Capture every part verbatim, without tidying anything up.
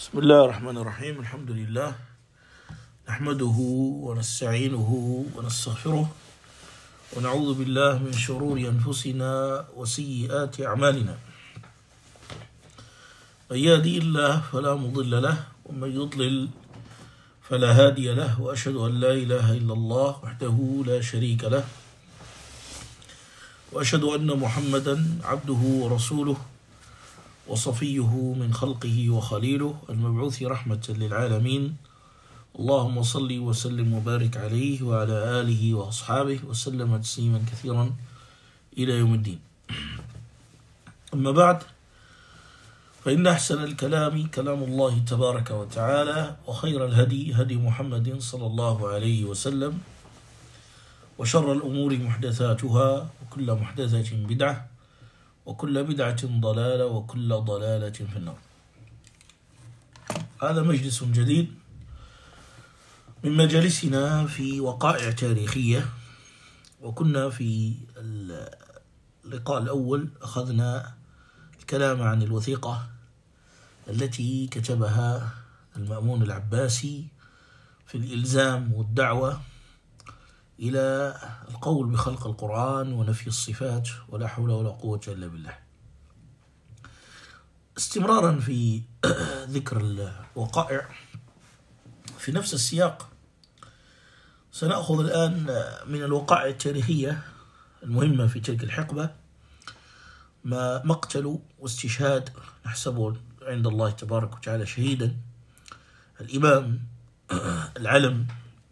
بسم الله الرحمن الرحيم. الحمد لله نحمده ونستعينه ونستغفره ونعوذ بالله من شرور أنفسنا وسيئات أعمالنا. من يهدي الله فلا مضل له ومن يضلل فلا هادي له، وأشهد أن لا إله إلا الله وحده لا شريك له، وأشهد أن محمدا عبده ورسوله وصفيه من خلقه وخليله المبعوث رحمة للعالمين. اللهم صل وسلم وبارك عليه وعلى آله وأصحابه وسلم تسليما كثيرا إلى يوم الدين. أما بعد، فإن أحسن الكلام كلام الله تبارك وتعالى، وخير الهدي هدي محمد صلى الله عليه وسلم، وشر الأمور محدثاتها، وكل محدثة بدعة، وكل بدعة ضلالة، وكل ضلالة في النار. هذا مجلس جديد من مجالسنا في وقائع تاريخية، وكنا في اللقاء الأول أخذنا الكلام عن الوثيقة التي كتبها المأمون العباسي في الإلزام والدعوة إلى القول بخلق القرآن ونفي الصفات ولا حول ولا قوة إلا بالله. استمرارا في ذكر الوقائع في نفس السياق، سنأخذ الآن من الوقائع التاريخية المهمة في تلك الحقبة ما مقتل واستشهاد نحسبه عند الله تبارك وتعالى شهيدا الإمام العلم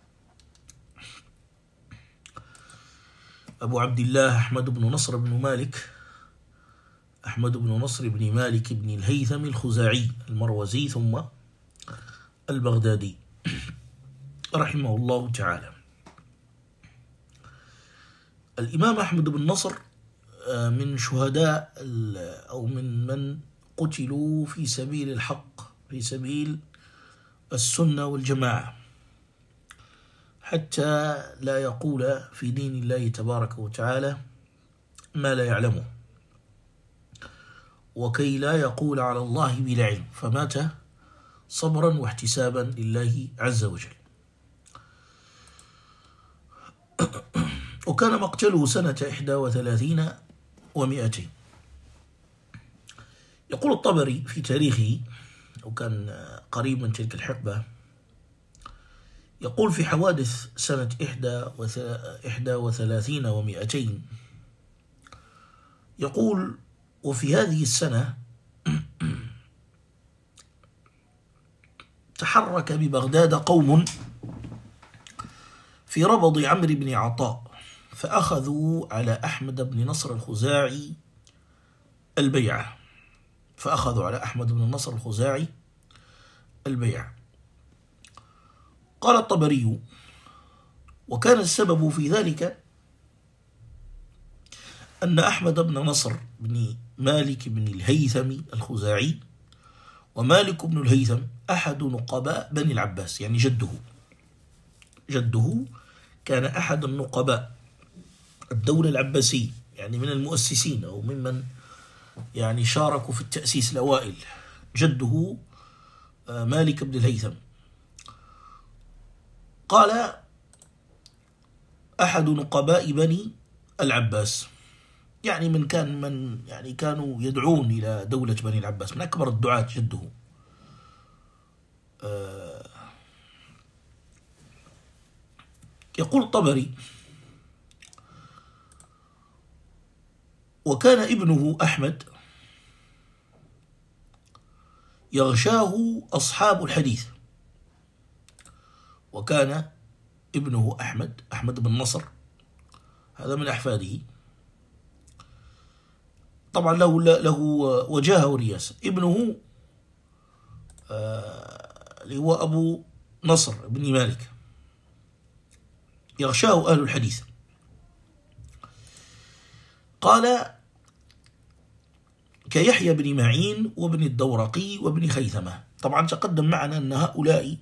أبو عبد الله أحمد بن نصر بن مالك أحمد بن نصر بن مالك بن الهيثم الخزاعي المروزي ثم البغدادي رحمه الله تعالى. الإمام أحمد بن نصر من شهداء أو من من قتلوا في سبيل الحق، في سبيل السنة والجماعة، حتى لا يقول في دين الله تبارك وتعالى ما لا يعلمه، وكي لا يقول على الله بلا علم، فمات صبرا واحتسابا لله عز وجل. وكان مقتله سنة إحدى وثلاثين ومئتين. يقول الطبري في تاريخه، وكان قريب من تلك الحقبة، يقول في حوادث سنة إحدى وثلاثين ومئتين، يقول: وفي هذه السنة تحرك ببغداد قوم في ربض عمرو بن عطاء، فأخذوا على أحمد بن نصر الخزاعي البيعة فأخذوا على أحمد بن نصر الخزاعي البيعة. قال الطبري: وكان السبب في ذلك أن أحمد بن نصر بن مالك بن الهيثم الخزاعي، ومالك بن الهيثم أحد نقباء بني العباس، يعني جده جده كان أحد النقباء الدولة العباسية، يعني من المؤسسين أو ممن يعني شاركوا في التأسيس الأوائل. جده مالك بن الهيثم. قال: أحد نقباء بني العباس، يعني من كان من يعني كانوا يدعون إلى دولة بني العباس، من أكبر الدعاة جده. آه يقول الطبري: وكان ابنه أحمد يغشاه أصحاب الحديث. وكان ابنه أحمد أحمد بن نصر، هذا من أحفاده، طبعا له له وجاهه ورياسة. ابنه اللي هو أبو نصر بن مالك يغشاه أهل الحديث. قال: كيحيى بن معين وابن الدورقي وابن خيثمة. طبعا تقدم معنا أن هؤلاء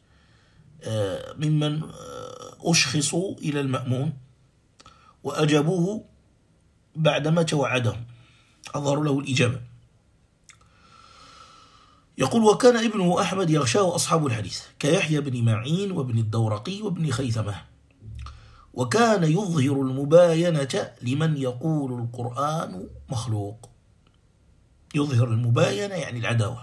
ممن أشخصوا إلى المأمون وأجابوه بعدما توعدهم، أظهروا له الإجابة. يقول: وكان ابنه أحمد يغشاه أصحاب الحديث كيحيى بن معين وابن الدورقي وابن خيثمة، وكان يظهر المباينة لمن يقول القرآن مخلوق. يظهر المباينة يعني العداوة.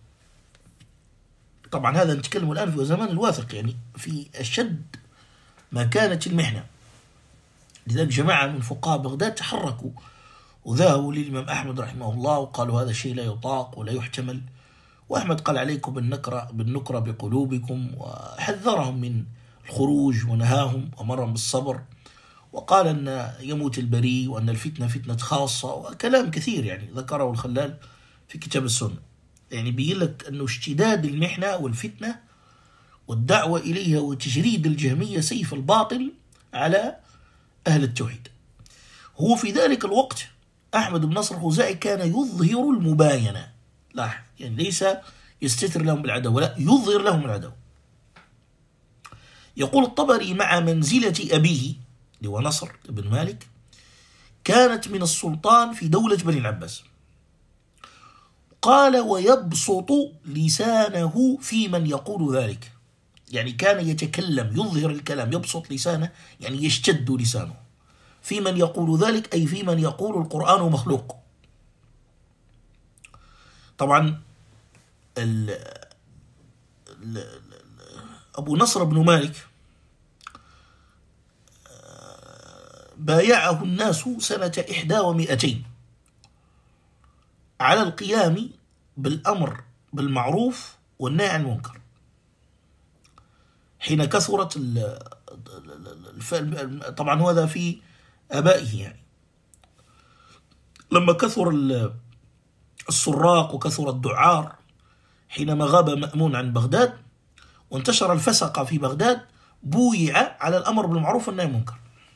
طبعا هذا نتكلم الآن في زمان الواثق، يعني في أشد ما كانت المحنة. لذلك جماعة من فقهاء بغداد تحركوا وذهبوا للإمام أحمد رحمه الله وقالوا هذا الشيء لا يطاق ولا يحتمل، وأحمد قال: عليكم بالنكرة بالنكرة بقلوبكم، وحذرهم من الخروج ونهاهم وأمرهم بالصبر، وقال أن يموت البريء وأن الفتنة فتنة خاصة، وكلام كثير يعني ذكره الخلال في كتاب السنة. يعني بيقول لك أنه اشتداد المحنة والفتنة والدعوة إليها وتجريد الجهمية سيف الباطل على أهل التوحيد. هو في ذلك الوقت أحمد بن نصر الخزاعي كان يظهر المباينة، لاحظ، يعني ليس يستتر لهم بالعداوة، لا، يظهر لهم العداوة. يقول الطبري: مع منزلة أبيه اللي هو نصر بن مالك كانت من السلطان في دولة بني العباس. قال: ويبسط لسانه في من يقول ذلك، يعني كان يتكلم يظهر الكلام، يبسط لسانه يعني يشتد لسانه في من يقول ذلك، أي في من يقول القرآن مخلوق. طبعا ال ال أبو نصر بن مالك بايعه الناس سنة إحدى ومئتين على القيام بالأمر بالمعروف والنهي عن المنكر، حين كثرت طبعا هذا في آبائه، يعني لما كثر السراق وكثر الدعار، حينما غاب مأمون عن بغداد وانتشر الفسقة في بغداد، بويع على الأمر بالمعروف والنهي عن المنكر.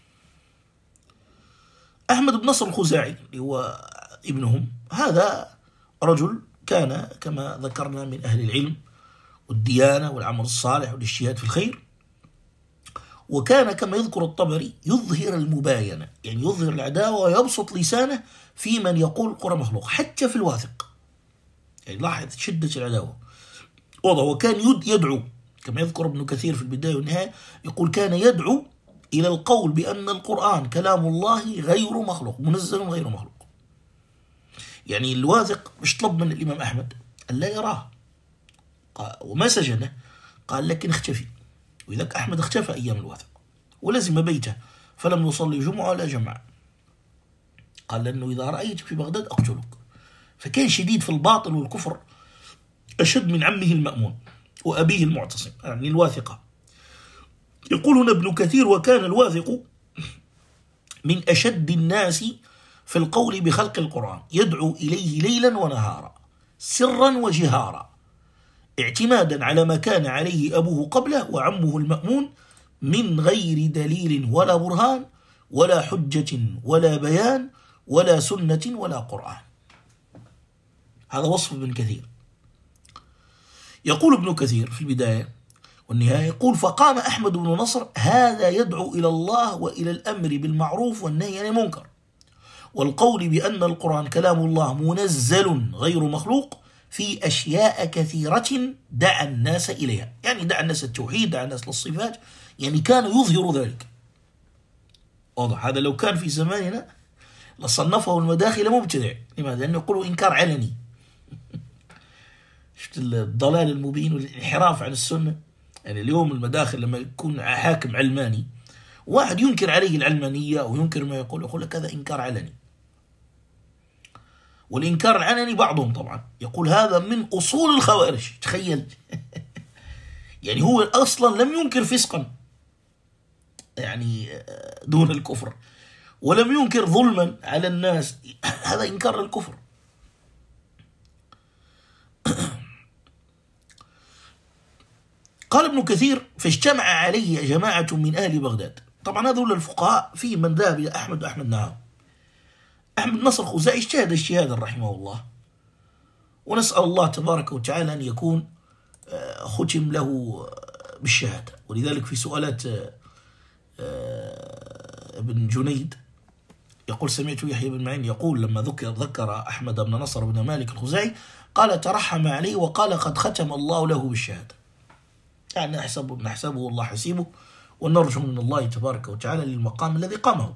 أحمد بن نصر الخزاعي اللي هو ابنهم، هذا رجل كان كما ذكرنا من أهل العلم والديانة والعمل الصالح والاجتهاد في الخير، وكان كما يذكر الطبري يظهر المباينة، يعني يظهر العداوة ويبسط لسانه في من يقول القرآن مخلوق، حتى في الواثق. يعني لاحظ شدة العداوة. وكان يدعو كما يذكر ابن كثير في البداية والنهاية، يقول: كان يدعو إلى القول بأن القرآن كلام الله غير مخلوق، منزل غير مخلوق. يعني الواثق مش طلب من الإمام أحمد أن لا يراه وما سجنه، قال: لكن اختفي. وإذاك أحمد اختفى أيام الواثق ولزم بيته، فلم يصلي جمعة ولا جمعة، قال: لأنه إذا رأيتك في بغداد أقتلك. فكان شديد في الباطل والكفر، أشد من عمه المأمون وأبيه المعتصم، يعني الواثقة. يقول هنا ابن كثير: وكان الواثق من أشد الناس في القول بخلق القرآن، يدعو إليه ليلا ونهارا سرا وجهارا، اعتمادا على ما كان عليه أبوه قبله وعمه المأمون من غير دليل ولا برهان ولا حجة ولا بيان ولا سنة ولا قرآن. هذا وصف ابن كثير. يقول ابن كثير في البداية والنهاية، يقول: فقام أحمد بن نصر هذا يدعو إلى الله وإلى الأمر بالمعروف والنهي عن المنكر والقول بأن القرآن كلام الله منزل غير مخلوق في أشياء كثيرة دعا الناس إليها، يعني دعا الناس التوحيد، دعا الناس للصفات، يعني كان يظهر ذلك. واضح؟ هذا لو كان في زماننا لصنفه المداخل مبتدع. لماذا؟ لأنه يقولوا إنكار علني. شفت الضلال المبين والانحراف عن السنة. يعني اليوم المداخل لما يكون حاكم علماني واحد ينكر عليه العلمانية وينكر ما يقول، يقول لك هذا إنكار علني. والإنكار العلني بعضهم طبعا يقول هذا من أصول الخوارج. تخيل. يعني هو أصلا لم ينكر فسقا يعني دون الكفر، ولم ينكر ظلما على الناس، هذا إنكار للكفر. قال ابن كثير: فاجتمع عليه جماعة من أهل بغداد. طبعا هذول الفقهاء في من ذهب إلى أحمد وأحمد نعم. أحمد نصر الخزاعي اجتهد اجتهادا رحمه الله، ونسأل الله تبارك وتعالى أن يكون ختم له بالشهادة. ولذلك في سؤالات ابن جنيد يقول سمعت يحيى بن معين يقول لما ذكر ذكر أحمد بن نصر بن مالك الخزاعي قال ترحم عليه وقال قد ختم الله له بالشهادة. يعني نحسبه نحسبه الله حسيبه ونرجو من الله تبارك وتعالى للمقام الذي قامه.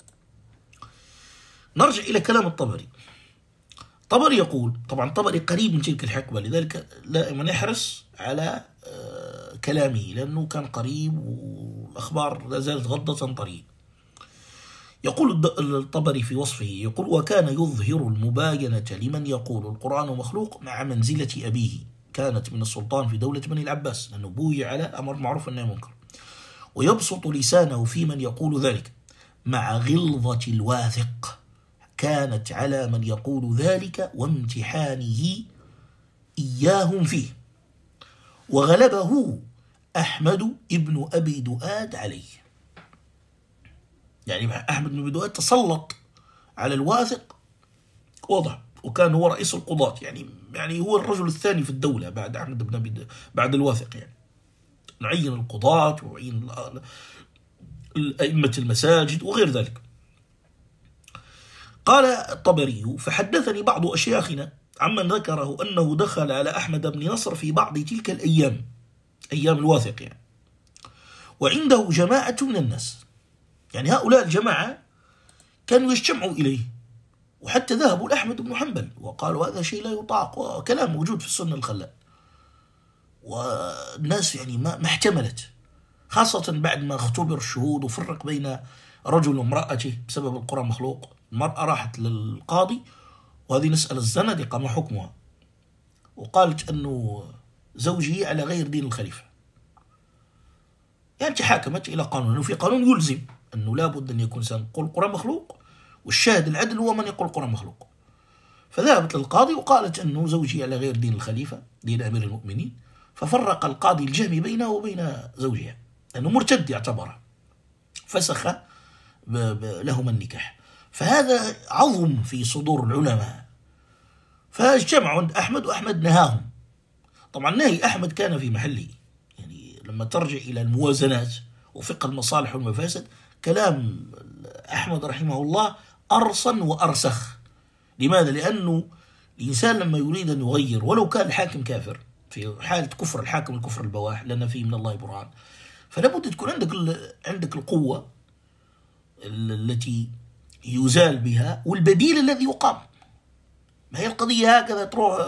نرجع إلى كلام الطبري. الطبري يقول، طبعا الطبري قريب من تلك الحقبة لذلك دائما نحرص على كلامه لأنه كان قريب والأخبار لا زالت غضة طرية. يقول الطبري في وصفه يقول وكان يظهر المباينة لمن يقول القرآن مخلوق مع منزلة أبيه، كانت من السلطان في دولة بني العباس لأنه بوي على أمر معروف والنهي عن المنكر، ويبسط لسانه في من يقول ذلك مع غلظة الواثق كانت على من يقول ذلك وامتحانه إياهم فيه، وغلبه أحمد ابن أبي دؤاد عليه. يعني أحمد بن أبي دؤاد تسلط على الواثق واضح، وكان هو رئيس القضاة، يعني يعني هو الرجل الثاني في الدولة بعد أحمد بن أبي بعد الواثق، يعني نعين القضاة وعين أئمة المساجد وغير ذلك. قال الطبري فحدثني بعض أشياخنا عمن ذكره أنه دخل على أحمد بن نصر في بعض تلك الأيام، أيام الواثق يعني، وعنده جماعة من الناس، يعني هؤلاء الجماعة كانوا يجتمعوا إليه، وحتى ذهبوا لأحمد بن حنبل وقالوا هذا شيء لا يطاق، وكلام موجود في السنة الخلال، والناس يعني ما احتملت، خاصة بعد ما اختبر الشهود وفرق بين رجل وامرأته بسبب القرآن مخلوق. المرأة راحت للقاضي وهذه نسأل الزنادقة ما حكمها، وقالت أنه زوجي على غير دين الخليفة، يعني تحاكمت إلى قانون، أنه في قانون يلزم أنه لا بد أن يكون إنسان يقول القرآن مخلوق والشاهد العدل هو من يقول القرآن مخلوق. فذهبت للقاضي وقالت أنه زوجي على غير دين الخليفة دين أمير المؤمنين، ففرق القاضي الجهم بينه وبين زوجها أنه مرتد يعتبره، فسخ لهما النكاح. فهذا عظم في صدور العلماء، فاجتمعوا عند أحمد وأحمد نهاهم. طبعا نهي أحمد كان في محله، يعني لما ترجع إلى الموازنات وفقه المصالح والمفاسد كلام أحمد رحمه الله أرصن وأرسخ. لماذا؟ لأنه الإنسان لما يريد أن يغير ولو كان الحاكم كافر، في حالة كفر الحاكم الكفر البواح لأن فيه من الله برهان، فلابد تكون عندك عندك القوة التي يزال بها والبديل الذي يقام. ما هي القضية هكذا تروح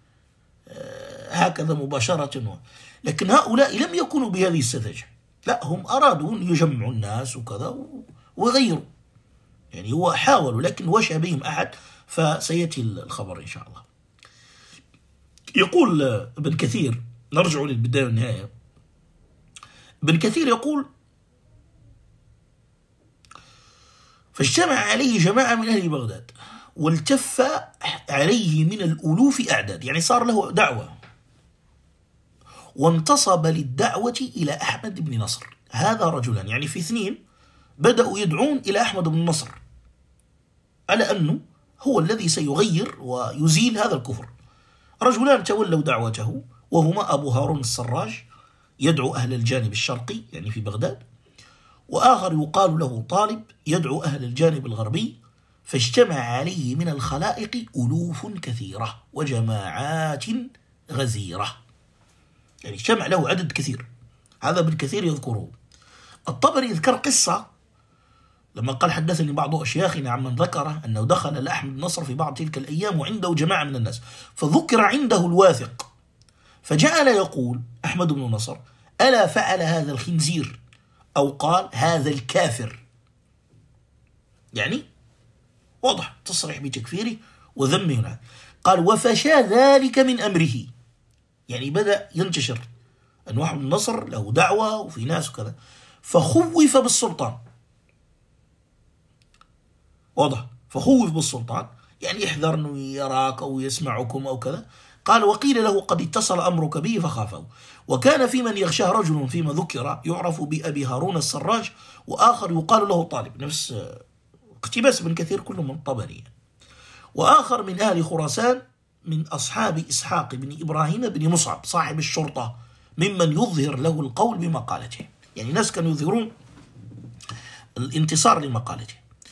هكذا مباشرة، لكن هؤلاء لم يكونوا بهذه السذاجة، لا هم أرادوا أن يجمعوا الناس وكذا وغيروا، يعني هو حاولوا لكن وشى بهم أحد، فسيأتي الخبر إن شاء الله. يقول ابن كثير، نرجع للبداية والنهاية، ابن كثير يقول فاجتمع عليه جماعة من أهل بغداد والتف عليه من الألوف أعداد، يعني صار له دعوة، وانتصب للدعوة إلى أحمد بن نصر. هذا رجلان، يعني في اثنين بدأوا يدعون إلى أحمد بن نصر على أنه هو الذي سيغير ويزيل هذا الكفر. رجلان تولوا دعوته وهما أبو هارون السراج يدعو أهل الجانب الشرقي يعني في بغداد، وآخر يقال له طالب يدعو أهل الجانب الغربي. فاجتمع عليه من الخلائق ألوف كثيرة وجماعات غزيرة، يعني اجتمع له عدد كثير. هذا ابن كثير يذكره. الطبري يذكر قصة لما قال حدثني بعض أشياخنا عمن ذكره أنه دخل لأحمد نصر في بعض تلك الأيام وعنده جماعة من الناس، فذكر عنده الواثق، فجعل يقول أحمد بن نصر ألا فعل هذا الخنزير، أو قال هذا الكافر، يعني واضح تصريح بتكفيره وذمه هنا. قال وفشى ذلك من أمره، يعني بدأ ينتشر أن أحمد بن نصر له دعوة وفي ناس وكذا، فخوف بالسلطان، واضح، فخوف بالسلطان يعني يحذر أنه يراك أو يسمعكم أو كذا. قال وقيل له قد اتصل أمرك به فخافه. وكان في من يغشاه رجل فيما ذكر يعرف بأبي هارون السراج، وآخر يقال له طالب، نفس اقتباس ابن كثير كله من الطبري. وآخر من أهل خراسان من أصحاب إسحاق بن إبراهيم بن مصعب صاحب الشرطة ممن يظهر له القول بمقالته، يعني ناس كانوا يظهرون الانتصار لمقالته.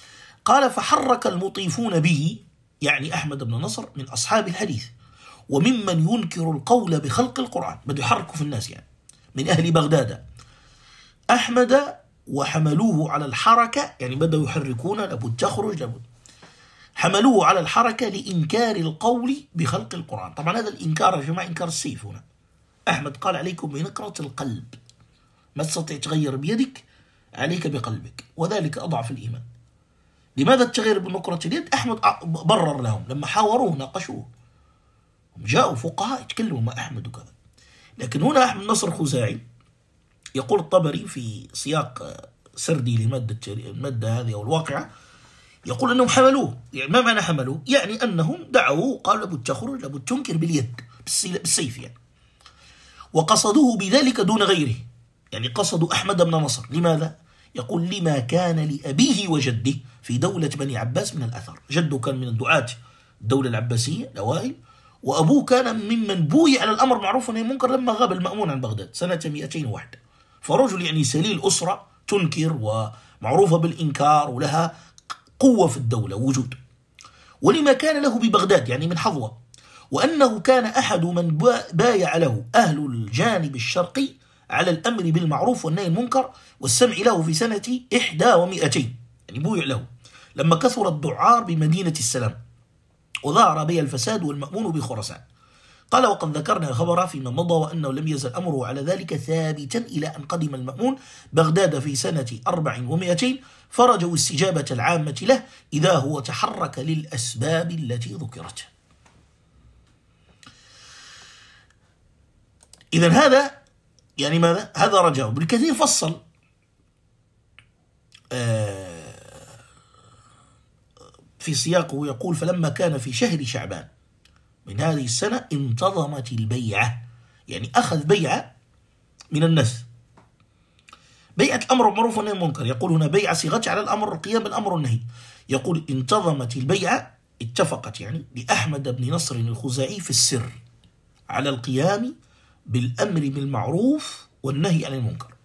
قال فحرك المطيفون به، يعني أحمد بن نصر، من أصحاب الحديث وممن ينكر القول بخلق القرآن، بده يحركوا في الناس يعني من أهل بغداد أحمد، وحملوه على الحركة، يعني بدأوا يحركون، لابد تخرج لابد، حملوه على الحركة لإنكار القول بخلق القرآن. طبعا هذا الإنكار يا جماعة إنكار السيف هنا. أحمد قال عليكم بنكرة القلب، ما تستطيع تغير بيدك، عليك بقلبك، وذلك أضعف الإيمان. لماذا التغيير بنكرة اليد؟ أحمد برر لهم لما حاوروه ناقشوه، جاءوا فقهاء يتكلموا مع أحمد وكذا. لكن هنا أحمد نصر الخزاعي يقول الطبري في سياق سردي لمادة المادة هذه أو الواقعة، يقول أنهم حملوه. يعني ما معنى حملوه؟ يعني أنهم دعوه، قالوا لابد تخرج، لابد تنكر باليد بالسيف يعني، وقصدوه بذلك دون غيره، يعني قصدوا أحمد بن نصر. لماذا؟ يقول لما كان لأبيه وجده في دولة بني عباس من الأثر. جده كان من الدعاة الدولة العباسية الأوائل، وأبوه كان ممن بوي على الأمر معروف ونهي منكر لما غاب المأمون عن بغداد سنة مئتين وواحد. فرجل يعني سليل أسرة تنكر ومعروفة بالإنكار ولها قوة في الدولة وجود. ولما كان له ببغداد يعني من حظوة، وأنه كان أحد من بايع له أهل الجانب الشرقي على الأمر بالمعروف والنهي المنكر والسمع له في سنة إحدى ومئتين، يعني بويع له لما كثر الدعار بمدينة السلام وظهر بها الفساد والمأمون بخراسان. قال وقد ذكرنا خبر فيما مضى، وأنه لم يزل أمره على ذلك ثابتا إلى أن قدم المأمون بغداد في سنة أربع ومئتين، فرجوا استجابة العامة له إذا هو تحرك للأسباب التي ذكرت. إذن هذا يعني ماذا؟ هذا رجعه. ابن كثير فصل في سياقه يقول فلما كان في شهر شعبان من هذه السنة انتظمت البيعة، يعني أخذ بيعة من الناس، بيعة الأمر بالمعروف والنهي عن المنكر. يقول هنا بيعة صيغتها على الأمر، القيام بالأمر والنهي. يقول انتظمت البيعة، اتفقت يعني لأحمد بن نصر الخزاعي في السر على القيام بالأمر بالمعروف والنهي عن المنكر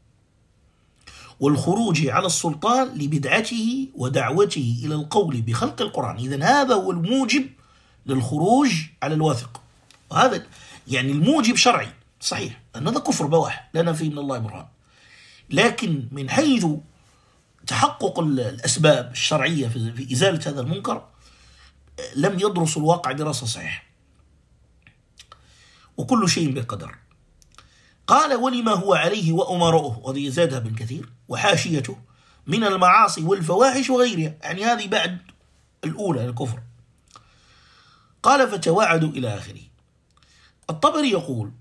والخروج على السلطان لبدعته ودعوته إلى القول بخلق القرآن. إذن هذا هو الموجب للخروج على الواثق، وهذا يعني الموجب شرعي صحيح أن هذا كفر بواح لنا فيه من الله برهان، لكن من حيث تحقق الأسباب الشرعية في إزالة هذا المنكر لم يدرس الواقع دراسة صحيحة، وكل شيء بقدر. قال ولما هو عليه وأمرؤه، وهذه زادها ابن كثير، وحاشيته من المعاصي والفواحش وغيرها، يعني هذه بعد الأولى الكفر. قال فتواعدوا إلى آخره. الطبري يقول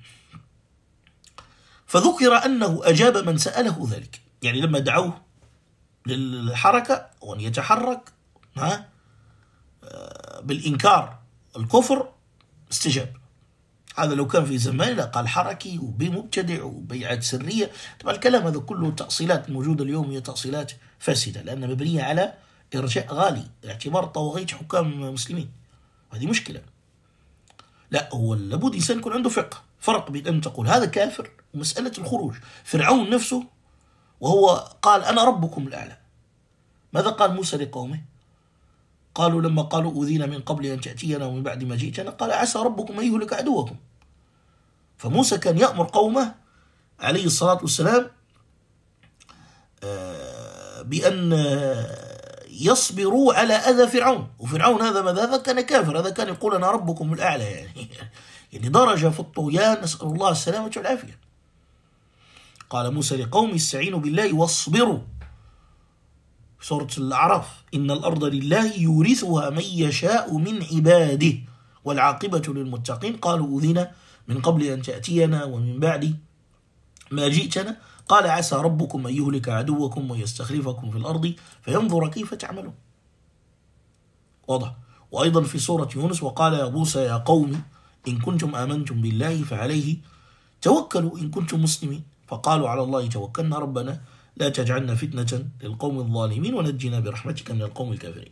فذكر أنه أجاب من سأله ذلك، يعني لما دعوه للحركة وأن يتحرك ها بالإنكار الكفر استجاب. هذا لو كان في زمان لا قال حركي وبمبتدع وبيعات سرية. طبعا الكلام هذا كله تأصيلات موجودة اليوم، هي تأصيلات فاسدة لأنها مبنية على إرجاء غالي اعتبار طواغيت حكام مسلمين، هذه مشكلة. لا، هو لابد إنسان يكون عنده فقه، فرق بين أن تقول هذا كافر ومسألة الخروج. فرعون نفسه وهو قال أنا ربكم الأعلى، ماذا قال موسى لقومه؟ قالوا لما قالوا أوذينا من قبل أن تأتينا ومن بعد ما جئتنا قال عسى ربكم أن يهلك عدوكم. فموسى كان يأمر قومه عليه الصلاة والسلام بأن يصبروا على أذى فرعون، وفرعون هذا ماذا؟ هذا كان كافر، هذا كان يقول أنا ربكم الأعلى، يعني يعني درجة في الطغيان، نسأل الله السلامة والعافية. قال موسى لقومه استعينوا بالله واصبروا، سورة الأعراف، إن الأرض لله يورثها من يشاء من عباده والعاقبة للمتقين. قالوا أوذينا من قبل أن تأتينا ومن بعد ما جئتنا قال عسى ربكم أن يهلك عدوكم ويستخلفكم في الأرض فينظر كيف تعملون. واضح. وأيضا في سورة يونس وقال يا موسى يا قوم إن كنتم آمنتم بالله فعليه توكلوا إن كنتم مسلمين، فقالوا على الله توكلنا ربنا لا تجعلنا فتنة للقوم الظالمين ونجنا برحمتك من القوم الكافرين.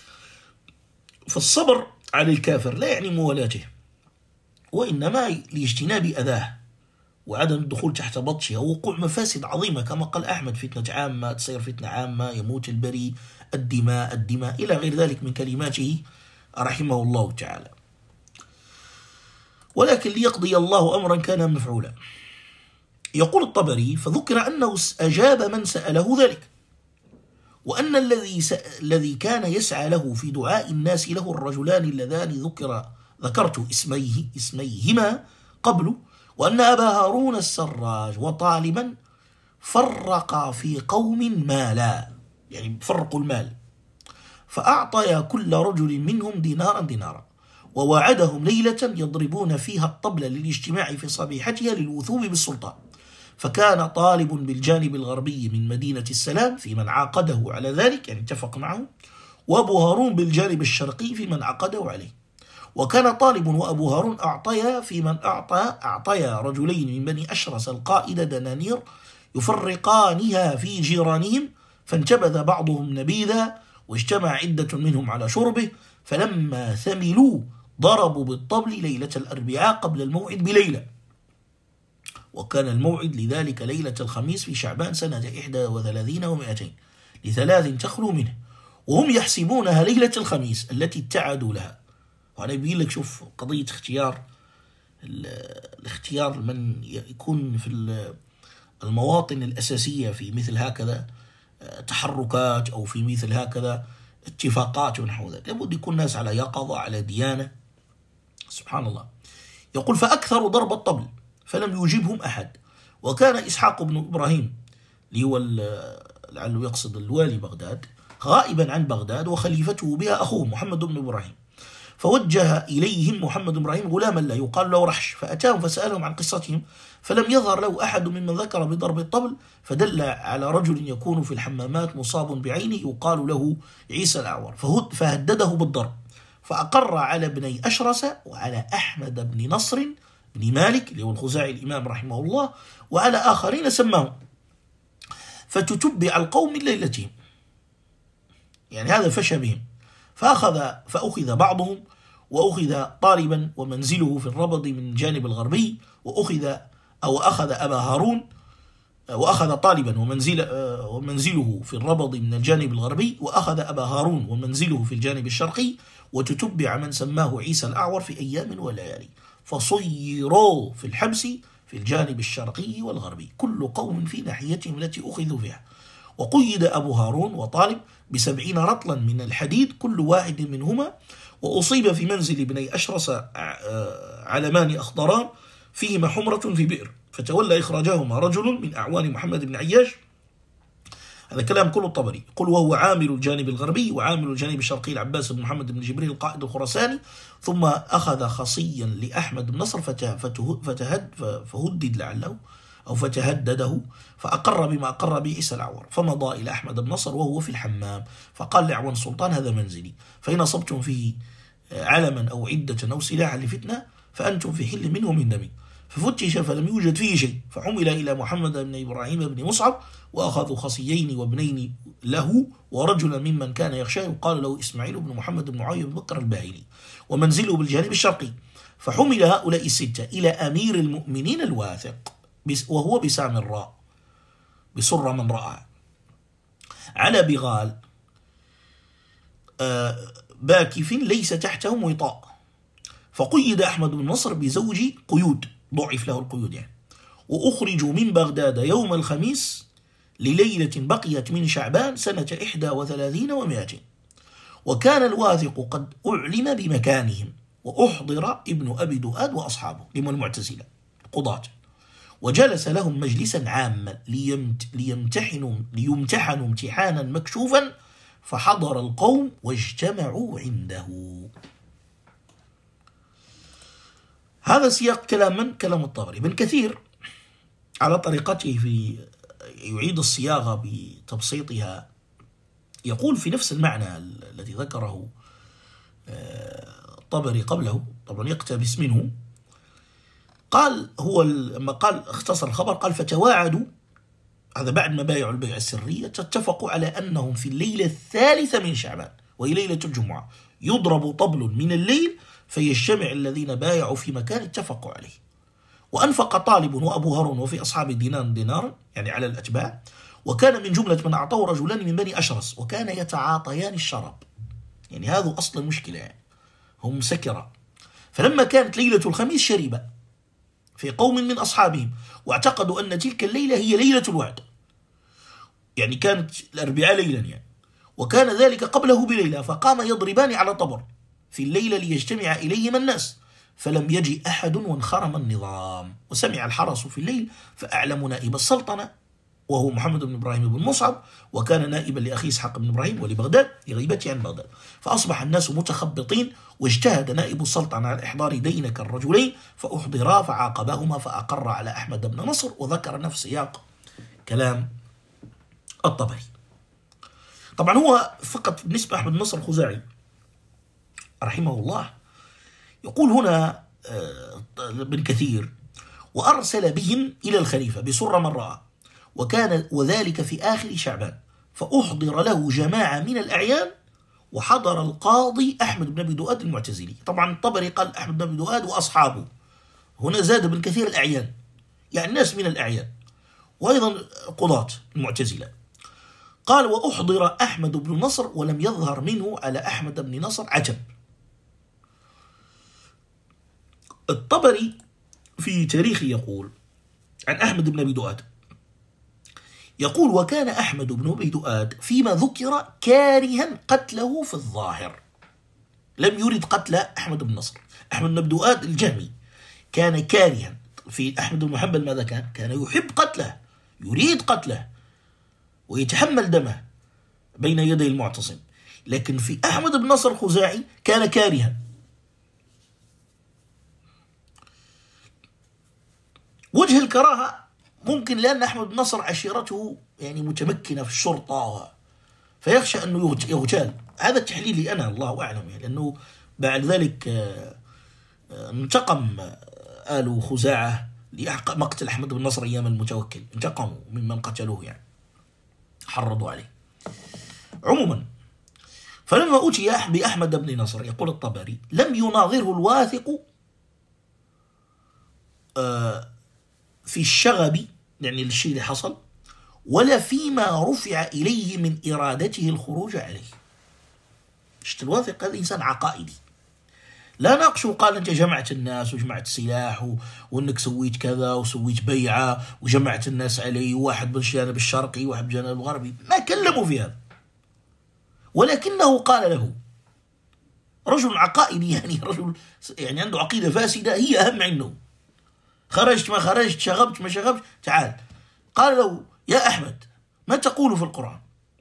فالصبر على الكافر لا يعني موالاته، وإنما لاجتناب أذاه وعدم الدخول تحت بطشه ووقوع مفاسد عظيمة كما قال أحمد فتنة عامة، تصير فتنة عامة، يموت البريء، الدماء الدماء إلى غير ذلك من كلماته رحمه الله تعالى. ولكن ليقضي الله أمرا كان مفعولا. يقول الطبري: فذكر أنه أجاب من سأله ذلك، وأن الذي الذي كان يسعى له في دعاء الناس له الرجلان اللذان ذكر ذكرت اسميه اسميهما قبل، وأن أبا هارون السراج وطالبا فرقا في قوم مالا، يعني فرقوا المال، فأعطيا كل رجل منهم دينارا دينارا، ووعدهم ليلة يضربون فيها الطبل للاجتماع في صبيحتها للوثوب بالسلطان. فكان طالب بالجانب الغربي من مدينة السلام في من عاقده على ذلك، يعني اتفق معه، وأبو هارون بالجانب الشرقي في من عقده عليه. وكان طالب وأبو هارون أعطيا في من أعطى أعطيا رجلين من بني أشرس القائد دنانير يفرقانها في جيرانهم، فانتبذ بعضهم نبيذا واجتمع عدة منهم على شربه، فلما ثملوا ضربوا بالطبل ليلة الأربعاء قبل الموعد بليلة، وكان الموعد لذلك ليلة الخميس في شعبان سنة إحدى وثلاثين ومائتين لثلاث تخلو منه، وهم يحسبونها ليلة الخميس التي ابتعدوا لها. وأنا بيقول لك شوف قضية اختيار الاختيار من يكون في المواطن الأساسية في مثل هكذا تحركات أو في مثل هكذا اتفاقات ونحو ذلك، لابد يكون الناس على يقظة على ديانة. سبحان الله. يقول: فأكثروا ضرب الطبل فلم يجيبهم أحد. وكان إسحاق بن إبراهيم اللي هو لعله يقصد الوالي بغداد غائبا عن بغداد، وخليفته بها أخوه محمد بن إبراهيم، فوجه إليهم محمد بن إبراهيم غلاما لا يقال له رحش، فأتاهم فسألهم عن قصتهم، فلم يظهر له أحد ممن ذكر بضرب الطبل، فدل على رجل يكون في الحمامات مصاب بعينه يقال له عيسى الأعور، فهدده بالضرب، فأقر على ابني أشرس وعلى أحمد بن نصر بن مالك اللي هو الخزاعي الإمام رحمه الله، وعلى آخرين سماهم، فتتبع القوم من ليلتهم، يعني هذا فشى بهم، فأخذ فأخذ بعضهم، وأخذ طالبا ومنزله في الربض من الجانب الغربي، وأخذ أو أخذ أبا هارون، وأخذ طالبا ومنزل ومنزله في الربض من الجانب الغربي، وأخذ أبا هارون ومنزله في الجانب الشرقي، وتتبع من سماه عيسى الأعور في أيام وليالي، فصيروا في الحبس في الجانب الشرقي والغربي، كل قوم في ناحيتهم التي أخذوا فيها. وقيد أبو هارون وطالب بسبعين رطلا من الحديد كل واحد منهما، وأصيب في منزل ابني أشرس علمان أخضران فيهما حمرة في بئر، فتولى إخراجهما رجل من أعوان محمد بن عياش. هذا كلام كله الطبري. قل: وهو عامل الجانب الغربي وعامل الجانب الشرقي العباس بن محمد بن جبريل القائد الخراساني، ثم أخذ خصيا لأحمد بن نصر فتهد فهدد لعله أو فتهدده، فأقر بما أقر به عيسى الأعور، فمضى إلى أحمد بن نصر وهو في الحمام، فقال لأعوان السلطان: هذا منزلي، فإن أصبتم فيه علما أو عدة أو سلاحا لفتنة فأنتم في حل منه من دمي. ففتش فلم يوجد فيه شيء، فحمل إلى محمد بن إبراهيم بن مصعب، وأخذوا خصيين وابنين له ورجلا ممن كان يخشاه يقال له إسماعيل بن محمد بن معاوية بن بكر الباهلي، ومنزله بالجانب الشرقي. فحمل هؤلاء الستة إلى أمير المؤمنين الواثق، وهو بسام الراء بسر من رأى، على بغال باكف ليس تحتهم وطاء. فقيد أحمد بن نصر بزوج قيود، ضعف له القيود يعني، وأخرجوا من بغداد يوم الخميس لليلة بقيت من شعبان سنة إحدى وثلاثين ومائتين. وكان الواثق قد أعلم بمكانهم، وأحضر ابن أبي دؤاد وأصحابه لمن المعتزلة قضاة، وجلس لهم مجلسا عاما ليمتحنوا ليمتحنوا امتحانا مكشوفا، فحضر القوم واجتمعوا عنده. هذا سياق كلام من؟ كلام الطبري. ابن كثير على طريقته في يعيد الصياغة بتبسيطها، يقول في نفس المعنى الذي ذكره الطبري قبله، طبعا يقتبس منه. قال هو لما قال اختصر الخبر قال: فتواعدوا، هذا بعد ما بايعوا البيعة السرية، اتفقوا على أنهم في الليلة الثالثة من شعبان وهي ليلة الجمعة يضرب طبل من الليل فيجتمع الذين بايعوا في مكان اتفقوا عليه. وأنفق طالب وأبو هارون وفي أصحاب دينار دينارا، يعني على الأتباع، وكان من جملة من أعطاه رجلان من بني أشرس وكان يتعاطيان الشراب. يعني هذا أصل المشكلة، يعني هم سكرة. فلما كانت ليلة الخميس شرب في قوم من أصحابهم واعتقدوا أن تلك الليلة هي ليلة الوعد، يعني كانت الأربعاء ليلا يعني، وكان ذلك قبله بليلة، فقام يضربان على طبر في الليلة ليجتمع إليهما الناس، فلم يجي أحد وانخرم النظام. وسمع الحرس في الليل فأعلم نائب السلطنة وهو محمد بن إبراهيم بن مصعب، وكان نائبا لأخي إسحاق بن إبراهيم ولبغداد لغيبته عن بغداد. فأصبح الناس متخبطين، واجتهد نائب السلطنة على إحضار دينك الرجلين فأحضرا فعاقبهما فأقر على أحمد بن نصر، وذكر نفس سياق كلام الطبري. طبعا هو فقط بالنسبة أحمد بن نصر الخزاعي رحمه الله يقول هنا ابن كثير: وأرسل بهم إلى الخليفة بسر من رأى، وكان وذلك في آخر شعبان، فأحضر له جماعة من الأعيان، وحضر القاضي أحمد بن أبي دؤاد المعتزلي. طبعا الطبري قال أحمد بن أبي دؤاد وأصحابه، هنا زاد ابن كثير الأعيان، يعني الناس من الأعيان، وأيضا قضاة المعتزلة. قال: وأحضر أحمد بن نصر ولم يظهر منه على أحمد بن نصر عجب. الطبري في تاريخه يقول عن أحمد بن أبي دؤاد، يقول: وكان أحمد بن أبي دؤاد فيما ذكر كارها قتله في الظاهر، لم يرد قتل أحمد بن نصر. أحمد بن أبي دؤاد الجهمي كان كارها، في أحمد بن محمد ماذا كان؟ كان يحب قتله، يريد قتله ويتحمل دمه بين يدي المعتصم. لكن في أحمد بن نصر الخزاعي كان كارها. وجه الكراهة ممكن لأن أحمد بن نصر عشيرته يعني متمكنة في الشرطة، فيخشى أنه يغتال. هذا تحليلي أنا، الله أعلم، يعني لأنه بعد ذلك انتقم آل خزاعة لمقتل أحمد بن نصر أيام المتوكل، انتقموا ممن قتلوه، يعني حرضوا عليه. عموما فلما أتي بأحمد بن نصر، يقول الطبري: لم يناظره الواثق في الشغب، يعني الشيء اللي حصل، ولا فيما رفع إليه من إرادته الخروج عليه. شفت الواثق هذا إنسان عقائدي، لا ناقشه وقال أنت جمعت الناس وجمعت سلاح وأنك سويت كذا وسويت بيعة وجمعت الناس عليه، واحد بالجانب الشرقي وواحد بالجانب الغربي، ما كلموا في هذا، ولكنه قال له رجل عقائدي، يعني رجل يعني عنده عقيدة فاسدة هي أهم عنده، خرجت ما خرجت، شغبت ما شغبت، تعال. قال له: يا أحمد، ما تقول في القرآن؟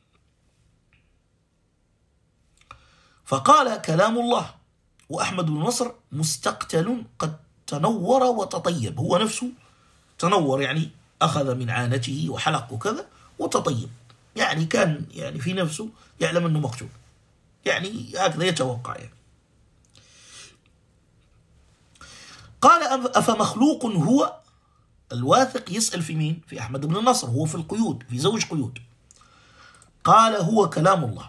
فقال: كلام الله. وأحمد بن نصر مستقتل قد تنور وتطيب، هو نفسه تنور، يعني أخذ من عانته وحلق وكذا وتطيب، يعني كان يعني في نفسه يعلم أنه مقتول، يعني هكذا يتوقع يعني. قال: أفمخلوق هو؟ الواثق يسأل في مين؟ في أحمد بن النصر، هو في القيود، في زوج قيود. قال: هو كلام الله.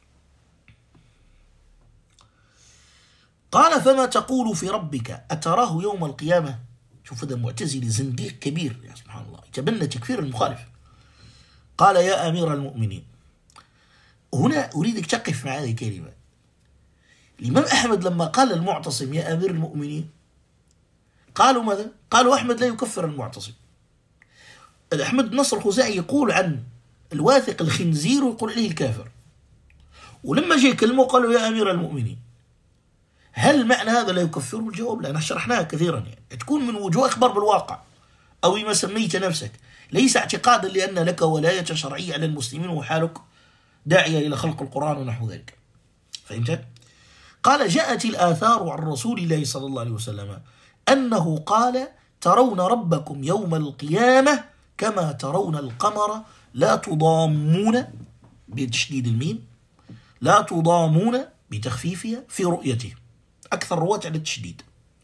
قال: فما تقول في ربك؟ أتراه يوم القيامة؟ شوف هذا معتزلي زنديق كبير، يا سبحان الله، يتبنى تكفير المخالف. قال: يا أمير المؤمنين. هنا أريدك تقف مع هذه الكلمة. الإمام أحمد لما قال المعتصم يا أمير المؤمنين، قالوا ماذا؟ قالوا أحمد لا يكفر المعتصم. أحمد بن نصر الخزاعي يقول عن الواثق الخنزير ويقول عليه الكافر، ولما جاء كلمه قالوا يا أمير المؤمنين. هل معنى هذا لا يكفره؟ الجواب لا، شرحناها كثيرا، يعني تكون من وجوه أخبار بالواقع أو ما سميت نفسك، ليس اعتقادا لأن لك ولاية شرعية على المسلمين وحالك داعية إلى خلق القرآن ونحو ذلك. فهمت؟ قال: جاءت الآثار عن رسول الله صلى الله عليه وسلم أنه قال: ترون ربكم يوم القيامة كما ترون القمر لا تضامون، بتشديد الميم، لا تضامون بتخفيفها في رؤيته، أكثر رواة على التشديد.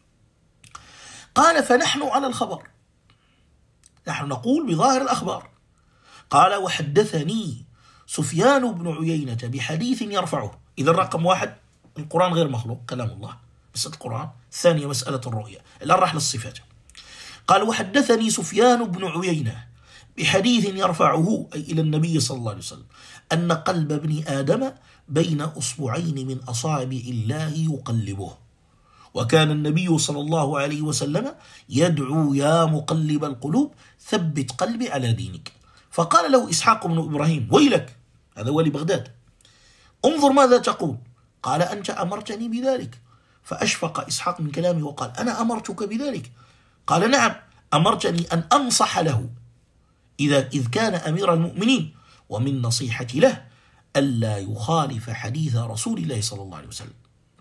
قال: فنحن على الخبر، نحن نقول بظاهر الأخبار. قال: وحدثني سفيان بن عيينة بحديث يرفعه. إذا رقم واحد القرآن غير مخلوق، كلام الله، مسألة القرآن. الثانية مسألة الرؤية. الآن راح للصفات. قال: وحدثني سفيان بن عيينة بحديث يرفعه أي إلى النبي صلى الله عليه وسلم أن قلب ابن آدم بين أصبعين من أصابع الله يقلبه. وكان النبي صلى الله عليه وسلم يدعو يا مقلب القلوب ثبت قلبي على دينك. فقال له إسحاق بن إبراهيم ويلك، هذا والي بغداد، انظر ماذا تقول. قال أنت أمرتني بذلك. فأشفق إسحاق من كلامه وقال أنا أمرتك بذلك؟ قال نعم، أمرتني أن أنصح له إذا إذ كان أمير المؤمنين، ومن نصيحتي له ألا يخالف حديث رسول الله صلى الله عليه وسلم.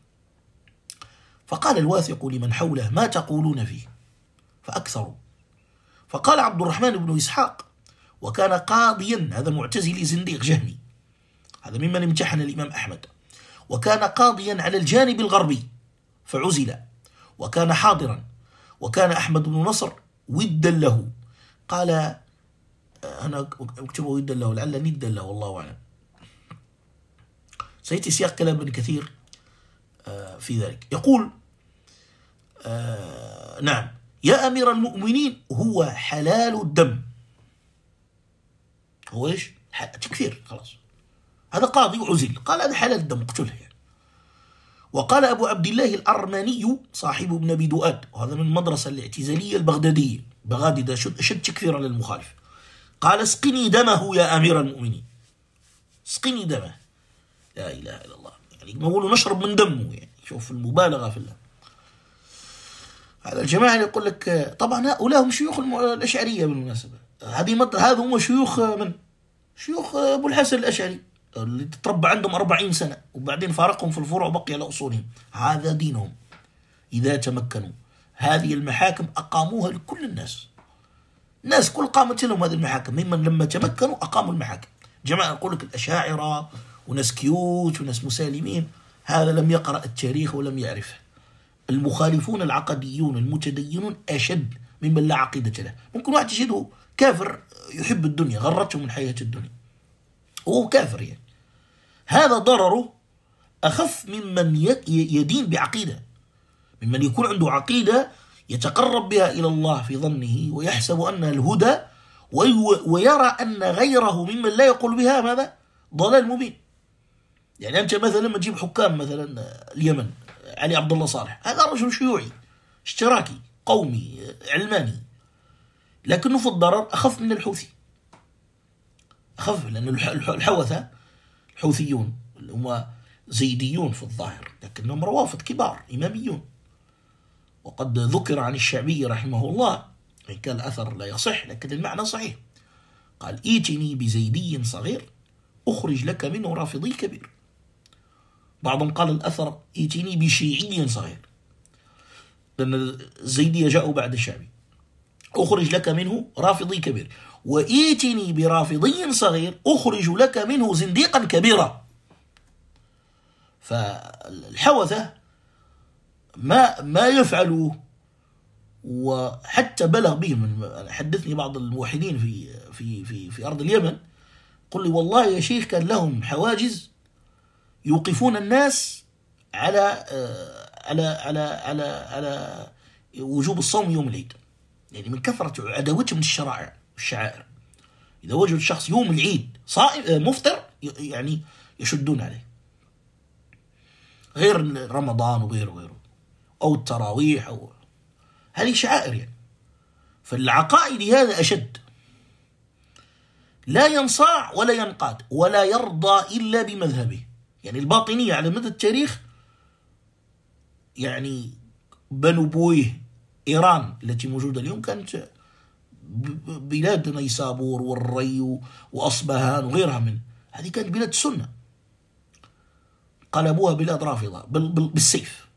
فقال الواثق لمن حوله ما تقولون فيه؟ فأكثروا. فقال عبد الرحمن بن إسحاق وكان قاضيا، هذا معتزلي زنديق جهمي، هذا ممن امتحن الإمام أحمد، وكان قاضيا على الجانب الغربي فعزل، وكان حاضرا، وكان أحمد بن نصر ودا له. قال أنا أكتبه ودا له لعل ندا له والله أعلم، سيأتي سياق كلام ابن كثير في ذلك. يقول آه نعم يا أمير المؤمنين هو حلال الدم. هو إيش؟ تكفير خلاص، هذا قاضي وعزل، قال هذا حلال الدم اقتله يعني. وقال أبو عبد الله الأرماني صاحب ابن أبي دؤاد، وهذا من المدرسة الاعتزالية البغدادية، بغاددة أشد تكفيرا للمخالف، قال اسقني دمه يا أمير المؤمنين، اسقني دمه، لا إله إلا الله، يعني نقول نشرب من دمه يعني. شوف المبالغة في الله. هذا الجماعة اللي يقول لك طبعا هؤلاء هم شيوخ الأشعرية بالمناسبة، هذه مد... هذا هم شيوخ من شيوخ أبو الحسن الأشعري اللي تتربى عندهم أربعين سنة وبعدين فارقهم في الفروع وبقي على أصولهم. هذا دينهم إذا تمكنوا. هذه المحاكم أقاموها لكل الناس، الناس كل قامت لهم هذه المحاكم، ممن لما تمكنوا أقاموا المحاكم. جماعة يقول لك الأشاعرة وناس كيوت وناس مسالمين، هذا لم يقرأ التاريخ ولم يعرفه. المخالفون العقديون المتدينون أشد ممن لا عقيدة له. ممكن واحد تجده كافر يحب الدنيا، غرته من حياة الدنيا، وهو كافر يعني، هذا ضرره أخف ممن يدين بعقيدة، ممن يكون عنده عقيدة يتقرب بها إلى الله في ظنه ويحسب أنها الهدى، ويرى أن غيره ممن لا يقول بها ماذا؟ ضلال مبين. يعني أنت مثلا لما تجيب حكام مثلا اليمن علي عبد الله صالح، هذا رجل شيوعي اشتراكي قومي علماني، لكنه في الضرر أخف من الحوثي، أخف، لأن الحوثة الحوثيون اللي هم زيديون في الظاهر لكنهم روافض كبار إماميون. وقد ذكر عن الشعبي رحمه الله، إن كان الأثر لا يصح لكن المعنى صحيح، قال ايتني بزيدي صغير أخرج لك منه رافضي كبير. بعضهم قال الأثر ايتني بشيعي صغير، لأن الزيدية جاءوا بعد الشعبي، أخرج لك منه رافضي كبير، وإيتني برافضي صغير أخرج لك منه زنديقا كبيرا. فالحوثة ما ما يفعلوه، وحتى بلغ بهم. حدثني بعض الموحدين في في في في أرض اليمن، قل لي والله يا شيخ كان لهم حواجز يوقفون الناس على على على على على وجوب الصوم يوم العيد، يعني من كثرة عداوتهم للشرائع والشعائر. إذا وجد الشخص يوم العيد صائم مفطر يعني يشدون عليه، غير رمضان وغيره وغيره، أو التراويح، أو هذه شعائر يعني. فالعقائد هذا أشد، لا ينصاع ولا ينقاد ولا يرضى إلا بمذهبه. يعني الباطنية على مدى التاريخ، يعني بنو بويه إيران التي موجودة اليوم كانت بلاد نيسابور والري وأصبهان وغيرها من هذه كانت بلاد السنة، قلبوها بلاد رافضة بالسيف.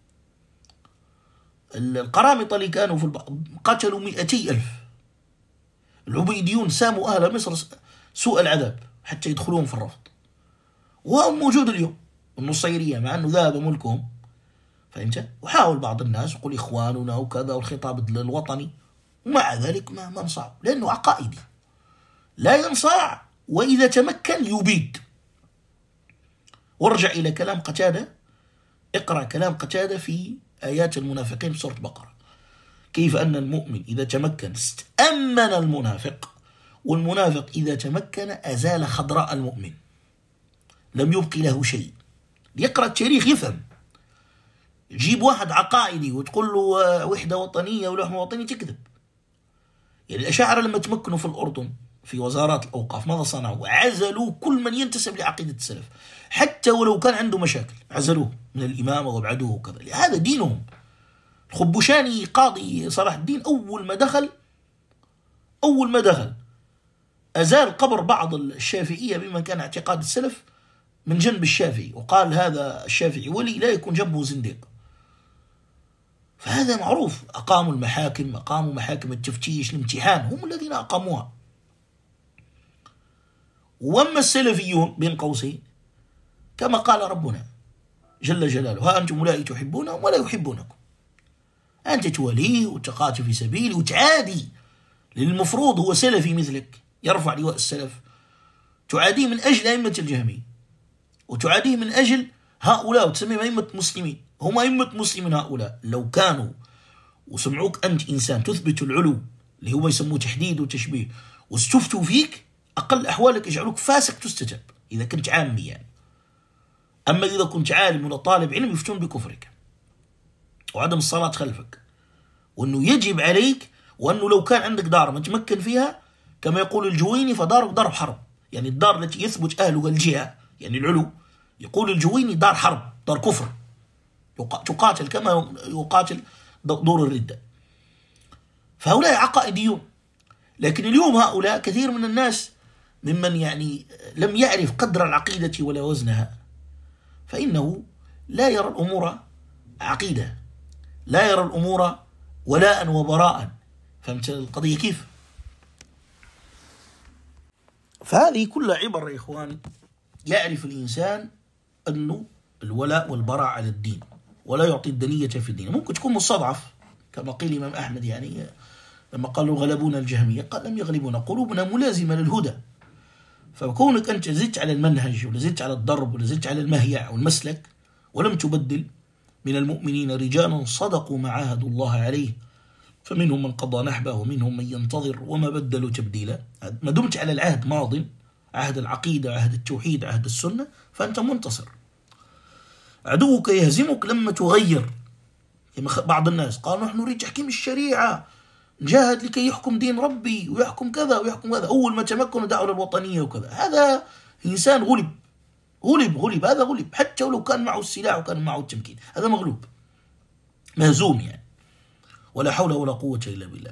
القرامطة اللي كانوا في البحر قتلوا مئتي ألف. العبيديون ساموا أهل مصر سوء العذاب حتى يدخلون في الرفض، وهم موجود اليوم. النصيرية مع أنه ذهب ملكهم، فهمت؟ وحاول بعض الناس يقول إخواننا وكذا والخطاب الوطني، ومع ذلك ما ما انصاع، لأنه عقائدي لا ينصاع، وإذا تمكن يبيد. وارجع إلى كلام قتادة، اقرأ كلام قتادة في آيات المنافقين في سورة البقرة، كيف أن المؤمن إذا تمكن استأمن المنافق والمنافق إذا تمكن أزال خضراء المؤمن، لم يبقي له شيء. يقرأ التاريخ يفهم. جيب واحد عقائدي وتقول له وحدة وطنية ولحمة وطنية، تكذب. يعني الأشاعرة لما تمكنوا في الأردن في وزارات الأوقاف ماذا صنعوا؟ عزلوا كل من ينتسب لعقيدة السلف، حتى ولو كان عنده مشاكل عزلوه من الإمامة وابعدوه وكذا. هذا دينهم. الخبشاني قاضي صلاح الدين أول ما دخل أول ما دخل أزال قبر بعض الشافعية بمن كان اعتقاد السلف من جنب الشافعي، وقال هذا الشافعي ولي لا يكون جنبه زنديق. فهذا معروف. أقاموا المحاكم، أقاموا محاكم التفتيش، الامتحان، هم الذين أقاموها. وأما السلفيون بين قوسين كما قال ربنا جل جلاله: ها أنتم أولئك تحبونهم ولا يحبونكم. أنت توليه وتقاتل في سبيله وتعادي، لأن المفروض هو سلفي مثلك يرفع لواء السلف، تعاديه من أجل أئمة الجهمية، وتعاديه من أجل هؤلاء وتسميهم أئمة مسلمين. هم أئمة مسلمين هؤلاء. لو كانوا وسمعوك أنت إنسان تثبت العلو اللي هو يسموه تحديد وتشبيه، واستفتوا فيك، أقل أحوالك يجعلوك فاسق تستجاب إذا كنت عامي يعني. أما إذا كنت عالم ولا طالب علم يفتون بكفرك وعدم الصلاة خلفك، وأنه يجب عليك، وأنه لو كان عندك دار متمكن فيها كما يقول الجويني فدارك دار حرب. يعني الدار التي يثبت أهلها الجهة يعني العلو، يقول الجويني دار حرب، دار كفر، تقاتل كما يقاتل دور الردة. فهؤلاء عقائديون. لكن اليوم هؤلاء كثير من الناس ممن يعني لم يعرف قدر العقيدة ولا وزنها، فإنه لا يرى الأمور عقيدة، لا يرى الأمور ولاء وبراء. فهمت القضية كيف؟ فهذه كلها عبر يا إخوان يعرف الإنسان أنه الولاء والبراء على الدين، ولا يعطي الدنية في الدين. ممكن تكون مستضعف كما قيل الإمام أحمد، يعني لما قالوا غلبونا الجهمية قال لم يغلبونا، قلوبنا ملازمة للهدى. فكونك أنت زدت على المنهج ولا زدت على الضرب ولا زدت على المهيع والمسلك ولم تبدل، من المؤمنين رجال صدقوا ما عاهدوا الله عليه فمنهم من قضى نحبه ومنهم من ينتظر وما بدلوا تبديلا. ما دمت على العهد ماض، عهد العقيدة، عهد التوحيد، عهد السنة، فأنت منتصر. عدوك يهزمك لما تغير. بعض الناس قالوا نحن نريد تحكيم الشريعة، نجاهد لكي يحكم دين ربي ويحكم كذا ويحكم كذا. أول ما تمكنوا دعوا للوطنية وكذا. هذا إنسان غلب غلب غلب هذا غلب، حتى ولو كان معه السلاح وكان معه التمكين، هذا مغلوب مهزوم يعني. ولا حول ولا قوة إلا بالله.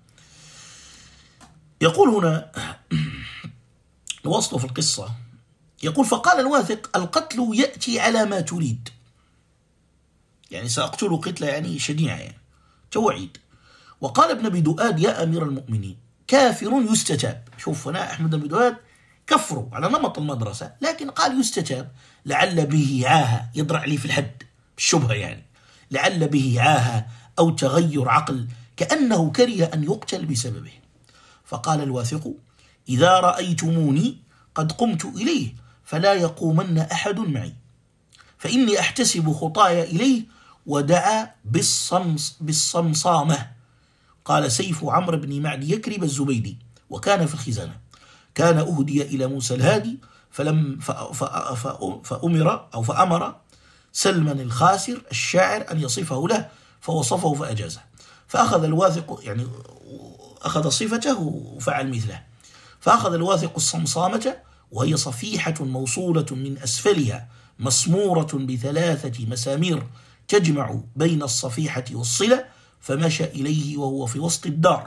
يقول هنا الوصل في القصة، يقول: فقال الواثق: القتل يأتي على ما تريد، يعني سأقتل قتلة يعني شنيعة يعني توعيد. وقال ابن أبي دؤاد: يا أمير المؤمنين كافر يستتاب. شوف هنا أحمد بن دؤاد كفروا على نمط المدرسة، لكن قال يستتاب لعل به عاهة، يضرع لي في الحد بالشبهة يعني، لعل به عاهة أو تغير عقل، كأنه كره أن يقتل بسببه. فقال الواثق: إذا رأيتموني قد قمت إليه فلا يقومن أحد معي، فإني أحتسب خطايا إليه. ودعا بالصمص بالصمصامة. قال سيف عمرو بن معد يكرب الزبيدي، وكان في الخزانة. كان أهدي إلى موسى الهادي فلم فأمر أو فأمر سلمان الخاسر الشاعر أن يصفه له، فوصفه فأجازه. فأخذ الواثق يعني أخذ صفته وفعل مثله. فأخذ الواثق الصمصامة، وهي صفيحة موصولة من أسفلها مسمورة بثلاثة مسامير تجمع بين الصفيحة والصلة، فمشى إليه وهو في وسط الدار،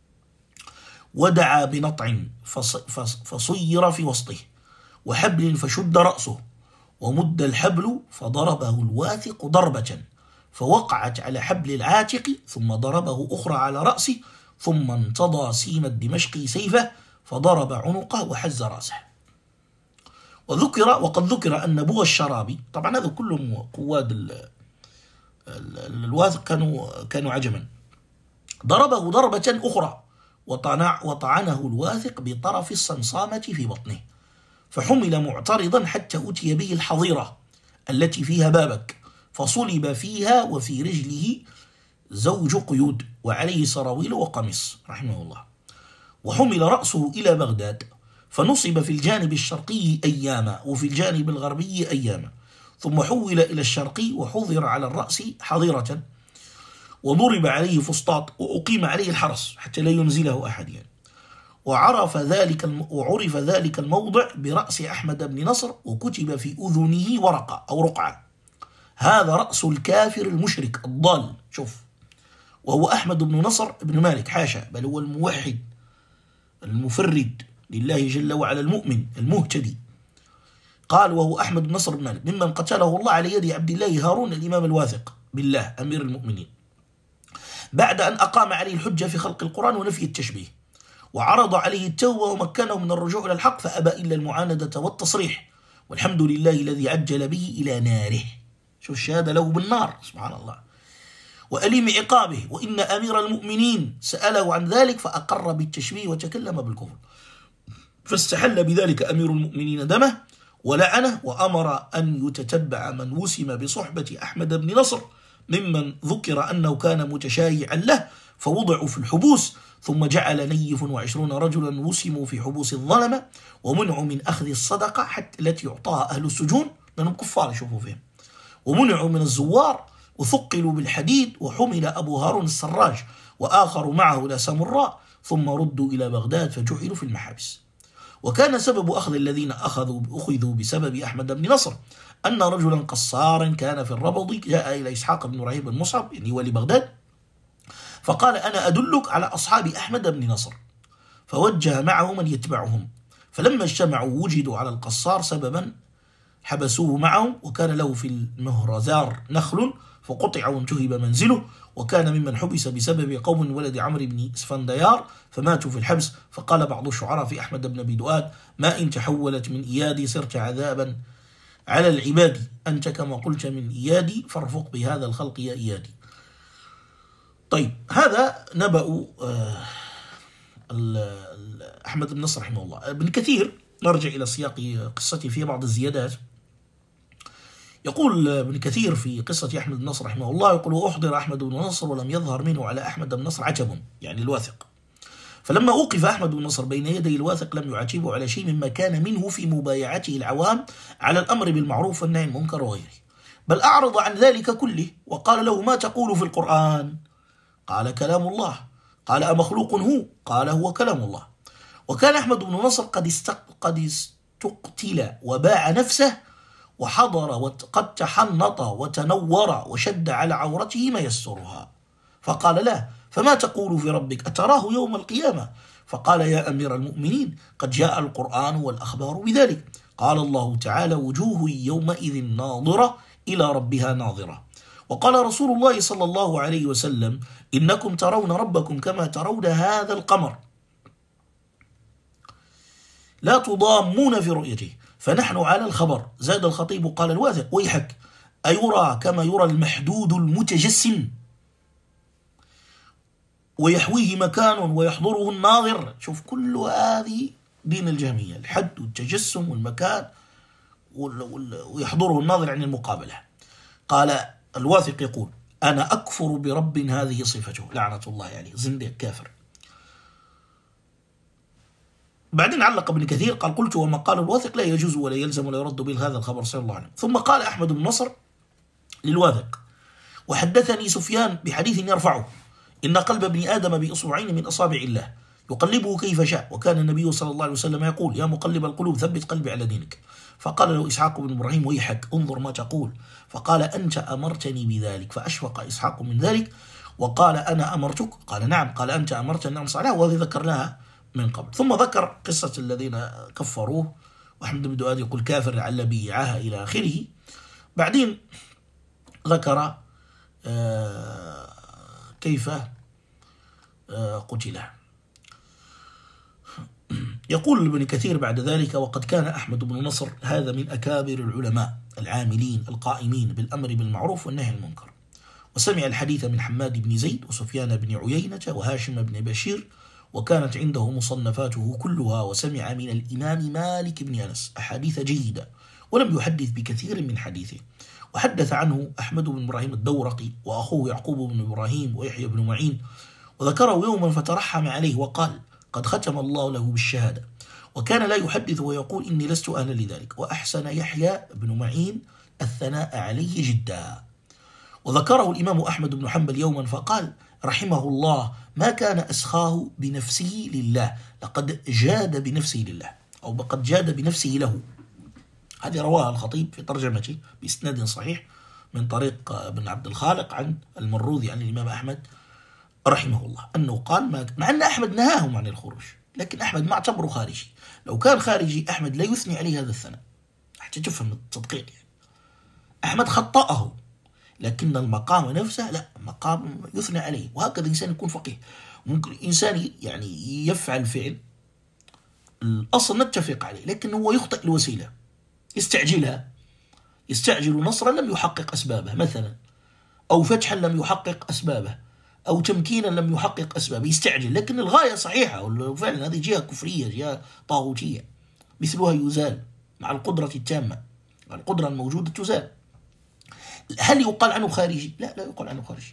ودعا بنطع فصير في وسطه، وحبل فشد رأسه، ومد الحبل فضربه الواثق ضربة فوقعت على حبل العاتق، ثم ضربه أخرى على رأسه، ثم انتضى سيم الدمشقي سيفه فضرب عنقه وحز رأسه. وذكر وقد ذكر أن بغى الشرابي، طبعا هذا كلهم قواد الواثق كانوا كانوا عجما، ضربه ضربة أخرى وطنع وطعنه الواثق بطرف الصمصامة في بطنه، فحمل معترضا حتى أتي به الحظيرة التي فيها بابك، فصلب فيها وفي رجله زوج قيود وعليه سراويل وقميص رحمه الله. وحمل رأسه إلى بغداد، فنصب في الجانب الشرقي أياما وفي الجانب الغربي أياما، ثم حول إلى الشرقي وحضر على الرأس حظيرة، وضرب عليه فسطاط، وأقيم عليه الحرس حتى لا ينزله أحد يعني. وعرف ذلك وعرف ذلك الموضع برأس أحمد بن نصر، وكتب في أذنه ورقة أو رقعة: هذا رأس الكافر المشرك الضال. شوف، وهو أحمد بن نصر بن مالك، حاشا، بل هو الموحد المفرد لله جل وعلا، المؤمن المهتدي. قال: وهو أحمد بن نصر بن مالك ممن قتله الله على يد عبد الله هارون الإمام الواثق بالله أمير المؤمنين، بعد أن أقام عليه الحجة في خلق القرآن ونفي التشبيه، وعرض عليه التوبة ومكنه من الرجوع إلى الحق، فأبى إلا المعاندة والتصريح، والحمد لله الذي عجل به إلى ناره. شو الشهادة له بالنار، سبحان الله، وأليم عقابه. وإن أمير المؤمنين سأله عن ذلك فأقر بالتشبيه وتكلم بالكفر، فاستحل بذلك أمير المؤمنين دمه ولعنه، وأمر أن يتتبع من وسم بصحبة أحمد بن نصر ممن ذكر أنه كان متشايعا له، فوضعوا في الحبوس. ثم جعل نيف وعشرون رجلا وسموا في حبوس الظلمة، ومنعوا من أخذ الصدقة حتى التي يعطاها أهل السجون، لأنهم كفار يشوفوا فيهم، ومنعوا من الزوار، وثقلوا بالحديد، وحمل أبو هارون السراج وآخر معه إلى سامراء، ثم ردوا إلى بغداد فجعلوا في المحابس. وكان سبب أخذ الذين أخذوا أخذوا بسبب أحمد بن نصر أن رجلا قصارا كان في الربض جاء إلى إسحاق بن إبراهيم بن مصعب يعني ولي بغداد، فقال: أنا أدلك على أصحاب أحمد بن نصر، فوجه معه من يتبعهم، فلما اجتمعوا وجدوا على القصار سببا حبسوه معهم، وكان له في المهرزار نخل فقطع وانتهب منزله، وكان ممن حبس بسبب قوم ولد عمرو بن اسفنديار فماتوا في الحبس. فقال بعض الشعراء في أحمد بن أبي دؤاد: ما إن تحولت من إيادي صرت عذابا على العباد، أنت كما قلت من إيادي فارفق بهذا الخلق يا إيادي. طيب، هذا نبأ أحمد بن نصر رحمه الله. ابن كثير، نرجع إلى سياق قصته في بعض الزيادات. يقول ابن كثير في قصة أحمد بن نصر رحمه الله، يقول: وأحضر أحمد بن نصر ولم يظهر منه على أحمد بن نصر عتب، يعني الواثق، فلما أوقف أحمد بن نصر بين يدي الواثق لم يعاتبه على شيء مما كان منه في مبايعته العوام على الأمر بالمعروف والنهي عن المنكر وغيره، بل أعرض عن ذلك كله، وقال له: ما تقول في القرآن؟ قال: كلام الله. قال: أمخلوق هو؟ قال: هو كلام الله. وكان أحمد بن نصر قد قد استقتل وباع نفسه، وحضر وقد تحنط وتنور وشد على عورته ما يسترها، فقال: لا، فما تقول في ربك؟ أتراه يوم القيامة؟ فقال: يا أمير المؤمنين، قد جاء القرآن والأخبار بذلك. قال الله تعالى: وجوه يومئذ ناظرة إلى ربها ناظرة. وقال رسول الله صلى الله عليه وسلم: إنكم ترون ربكم كما ترون هذا القمر، لا تضامون في رؤيته، فنحن على الخبر. زاد الخطيب قال الواثق: ويحك، أيرى كما يرى المحدود المتجسم ويحويه مكان ويحضره الناظر؟ شوف، كل هذه دين الجهمية، الحد والتجسم والمكان ويحضره الناظر عن المقابلة. قال الواثق يقول: أنا أكفر برب هذه صفته، لعنة الله عليه، زنديق كافر. بعدين علق ابن كثير قال: قلت: وما قال الواثق لا يجوز ولا يلزم ولا يرد به هذا الخبر صلى الله عليه وسلم. ثم قال أحمد بن نصر للواثق: وحدثني سفيان بحديث يرفعه: إن قلب ابن آدم بإصبعين من أصابع الله يقلبه كيف شاء، وكان النبي صلى الله عليه وسلم يقول: يا مقلب القلوب ثبت قلبي على دينك. فقال له إسحاق بن إبراهيم: ويحك، انظر ما تقول. فقال: أنت أمرتني بذلك. فأشفق إسحاق من ذلك وقال: أنا أمرتك؟ قال: نعم. قال: أنت أمرتني أن صلاه، وهذه ذكرناها من قبل. ثم ذكر قصة الذين كفروه، وأحمد بن دؤاد يقول: كافر لعل بيعها إلى آخره. بعدين ذكر آه كيف آه قتل. يقول ابن كثير بعد ذلك: وقد كان أحمد بن نصر هذا من أكابر العلماء العاملين القائمين بالأمر بالمعروف والنهي عن المنكر، وسمع الحديث من حماد بن زيد وسفيان بن عيينة وهاشم بن بشير، وكانت عنده مصنفاته كلها، وسمع من الإمام مالك بن أنس أحاديث جيدة، ولم يحدث بكثير من حديثه. وحدث عنه أحمد بن إبراهيم الدورقي وأخوه يعقوب بن إبراهيم ويحيى بن معين، وذكره يوما فترحم عليه وقال: قد ختم الله له بالشهادة، وكان لا يحدث ويقول إني لست أهلا لذلك. وأحسن يحيى بن معين الثناء عليه جدا. وذكره الإمام أحمد بن حنبل يوما فقال رحمه الله ما كان أسخاه بنفسه لله، لقد جاد بنفسه لله، أو قد جاد بنفسه له. هذه رواها الخطيب في ترجمته بإسناد صحيح من طريق ابن عبد الخالق عن المروذي عن الإمام أحمد رحمه الله أنه قال ما مع أن أحمد نهاهم عن الخروج، لكن أحمد ما اعتبره خارجي. لو كان خارجي أحمد لا يثني عليه هذا الثناء حتى تفهم التدقيق. يعني أحمد خطأه، لكن المقام نفسه لا، مقام يثنى عليه. وهكذا الإنسان يكون فقيه. ممكن إنسان يعني يفعل فعل الأصل نتفق عليه، لكن هو يخطئ الوسيلة، يستعجلها، يستعجل نصرا لم يحقق أسبابه مثلا، أو فتحا لم يحقق أسبابه، أو تمكينا لم يحقق أسبابه، يستعجل. لكن الغاية صحيحة، وفعلا هذه جهة كفرية، جهة طاغوتية، مثلها يزال مع القدرة التامة، مع القدرة الموجودة تزال. هل يقال عنه خارجي؟ لا، لا يقال عنه خارجي.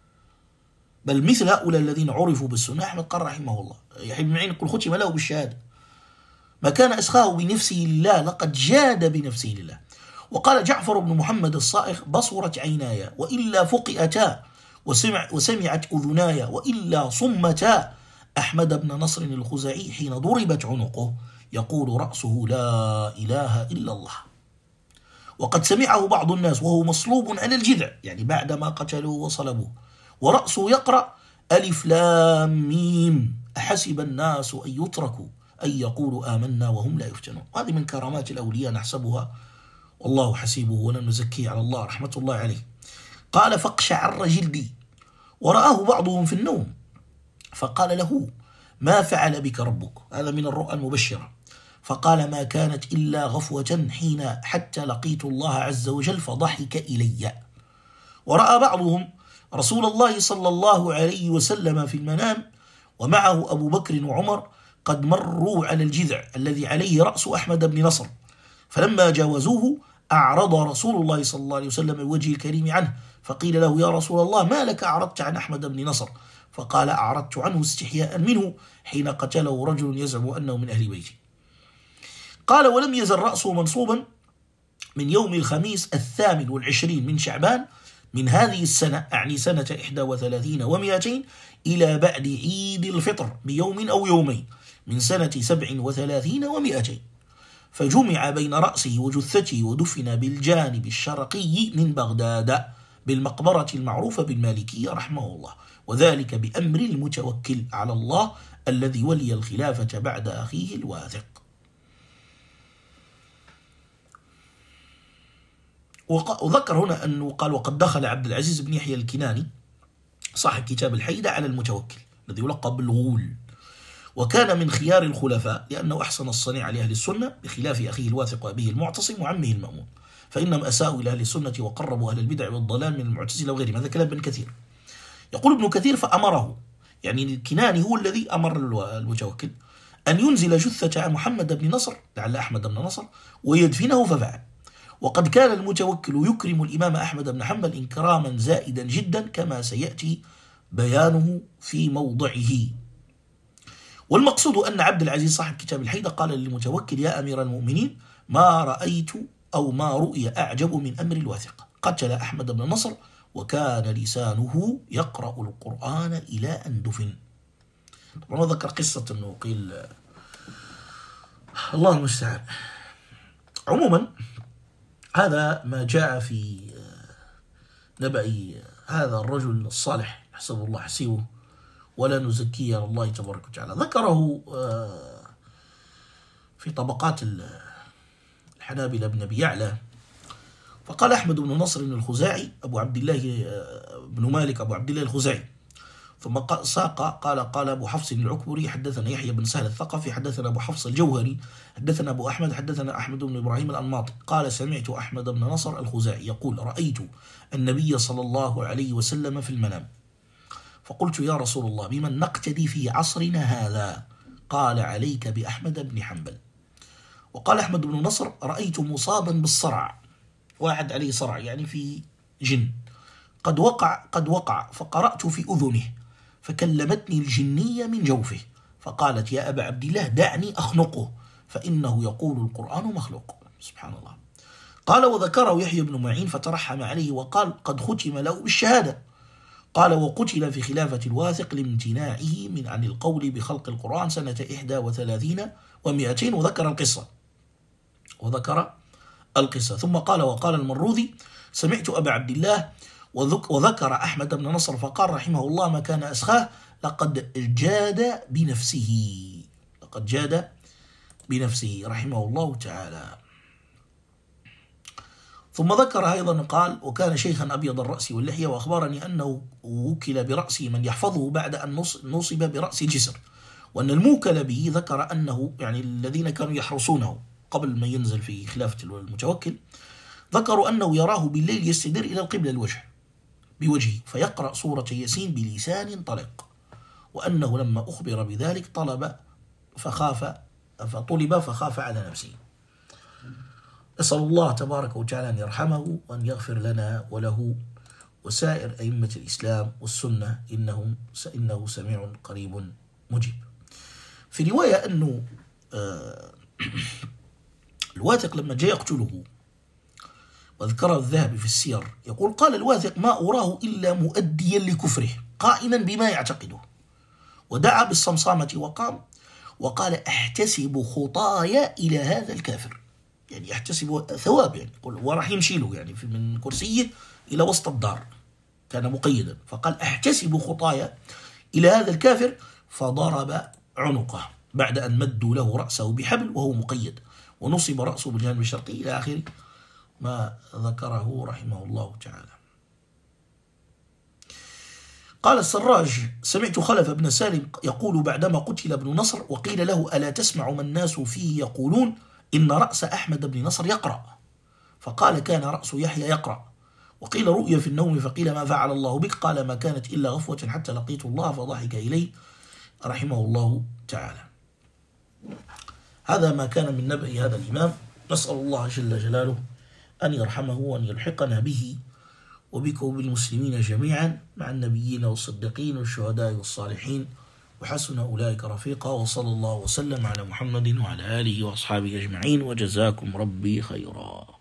بل مثل هؤلاء الذين عرفوا بالسنة أحمد قال رحمه الله يحيى بن معين يقول ختم له بالشهادة، ما كان أسخاه بنفسه لله لقد جاد بنفسه لله. وقال جعفر بن محمد الصائغ بصرت عيناي وإلا فقئتا، وسمع وسمعت أذناي وإلا صمتا، أحمد بن نصر الخزاعي حين ضربت عنقه يقول رأسه لا إله إلا الله. وقد سمعه بعض الناس وهو مصلوب على الجذع، يعني بعدما قتلوه وصلبوه، ورأسه يقرأ ألف لام ميم أحسب الناس أن يتركوا أن يقولوا آمنا وهم لا يفتنون. هذه من كرامات الأولياء نحسبها، والله حسيبه ولن نزكيه على الله رحمة الله عليه. قال فاقشعر جلدي، ورآه بعضهم في النوم فقال له ما فعل بك ربك؟ هذا من الرؤى المبشرة. فقال ما كانت إلا غفوة حين حتى لقيت الله عز وجل فضحك إلي. ورأى بعضهم رسول الله صلى الله عليه وسلم في المنام ومعه أبو بكر وعمر قد مروا على الجذع الذي عليه رأس أحمد بن نصر، فلما جاوزوه أعرض رسول الله صلى الله عليه وسلم الوجه الكريم عنه، فقيل له يا رسول الله ما لك أعرضت عن أحمد بن نصر؟ فقال أعرضت عنه استحياء منه حين قتله رجل يزعم أنه من أهل بيتي. قال ولم يزل رأسه منصوبا من يوم الخميس الثامن والعشرين من شعبان من هذه السنة، أعني سنة إحدى وثلاثين ومئتين، إلى بعد عيد الفطر بيوم أو يومين من سنة سبع وثلاثين ومئتين، فجمع بين رأسه وجثته ودفن بالجانب الشرقي من بغداد بالمقبرة المعروفة بالمالكية رحمه الله، وذلك بأمر المتوكل على الله الذي ولي الخلافة بعد أخيه الواثق. وذكر هنا أنه قال وقد دخل عبد العزيز بن يحيى الكناني صاحب كتاب الحيدة على المتوكل الذي يلقب بالغول، وكان من خيار الخلفاء لأنه أحسن الصنيع لأهل السنة بخلاف أخيه الواثق وأبيه المعتصم وعمه المأمون، فإنهم أساءوا إلى أهل السنة وقربوا أهل البدع والضلال من المعتزلة وغيرهم. هذا كلام ابن كثير. يقول ابن كثير فأمره، يعني الكناني هو الذي أمر المتوكل أن ينزل جثة محمد بن نصر لعل أحمد بن نصر ويدفنه، ففعل. وقد كان المتوكل يكرم الإمام أحمد بن حنبل إكراما زائدا جدا كما سيأتي بيانه في موضعه. والمقصود أن عبد العزيز صاحب كتاب الحيدة قال للمتوكل يا أمير المؤمنين ما رأيت أو ما رؤي أعجب من أمر الواثق، قتل أحمد بن نصر وكان لسانه يقرأ القرآن إلى أن دفن. طبعا ذكر قصة أنه قيل الله المستعان. عموما هذا ما جاء في نبأ هذا الرجل الصالح حسب الله حسيبه ولا نزكيه على الله تبارك وتعالى. ذكره في طبقات الحنابلة بن أبي يعلى، فقال أحمد بن نصر الخزاعي أبو عبد الله بن مالك أبو عبد الله الخزاعي، ثم ساق قال قال أبو حفص العكبري حدثنا يحيى بن سهل الثقفي حدثنا أبو حفص الجوهري حدثنا أبو أحمد حدثنا أحمد بن إبراهيم الأنماطي قال سمعت أحمد بن نصر الخزاعي يقول رأيت النبي صلى الله عليه وسلم في المنام، فقلت يا رسول الله بمن نقتدي في عصرنا هذا؟ قال عليك بأحمد بن حنبل. وقال أحمد بن نصر رأيت مصابا بالصرع، واحد عليه صرع يعني في جن، قد وقع قد وقع فقرأت في أذنه فكلمتني الجنية من جوفه فقالت يا أبا عبد الله دعني أخنقه فإنه يقول القرآن مخلوق. سبحان الله. قال وذكره يحيى بن معين فترحم عليه وقال قد ختم له بالشهادة. قال وقتل في خلافة الواثق لامتناعه من عن القول بخلق القرآن سنة إحدى وثلاثين ومئتين وذكر القصة وذكر القصة ثم قال وقال المروذي سمعت أبا عبد الله وذكر أحمد بن نصر فقال رحمه الله ما كان أسخاه لقد جاد بنفسه لقد جاد بنفسه رحمه الله تعالى. ثم ذكر أيضا قال وكان شيخا أبيض الرأس واللحية وأخبرني أنه وكل برأسه من يحفظه بعد أن نصب برأس جسر وأن الموكل به ذكر أنه يعني الذين كانوا يحرسونه قبل ما ينزل في خلافة المتوكل ذكروا أنه يراه بالليل يستدر إلى القبلة الوجه بوجهه فيقرأ سورة ياسين بلسان طلق وأنه لما أخبر بذلك طلب فخاف فطلب فخاف على نفسه. أسأل الله تبارك وتعالى أن يرحمه وأن يغفر لنا وله وسائر أئمة الإسلام والسنة إنهم إنه سميع قريب مجيب. في رواية أنه الواثق لما جاء يقتله وذكره الذهبي في السير يقول قال الواثق ما أراه إلا مؤديا لكفره قائما بما يعتقده ودعا بالصمصامة وقام وقال أحتسب خطايا إلى هذا الكافر يعني يحتسب ثواب يعني وراح يمشي له يعني من كرسيه إلى وسط الدار كان مقيدا فقال أحتسب خطايا إلى هذا الكافر فضرب عنقه بعد أن مدوا له رأسه بحبل وهو مقيد ونصب رأسه بالجانب الشرقي إلى آخر ما ذكره رحمه الله تعالى. قال السراج سمعت خلف بن سالم يقول بعدما قتل ابن نصر وقيل له ألا تسمع ما الناس فيه يقولون إن رأس أحمد بن نصر يقرأ فقال كان رأس يحيى يقرأ وقيل رؤيا في النوم فقيل ما فعل الله بك قال ما كانت إلا غفوة حتى لقيت الله فضحك إليه رحمه الله تعالى. هذا ما كان من نبأ هذا الإمام. نسأل الله جل جلاله أن يرحمه وأن يلحقنا به وبكم وبالمسلمين جميعا مع النبيين والصديقين والشهداء والصالحين وحسن أولئك رفيقا وصلى الله وسلم على محمد وعلى آله وأصحابه أجمعين وجزاكم ربي خيرا.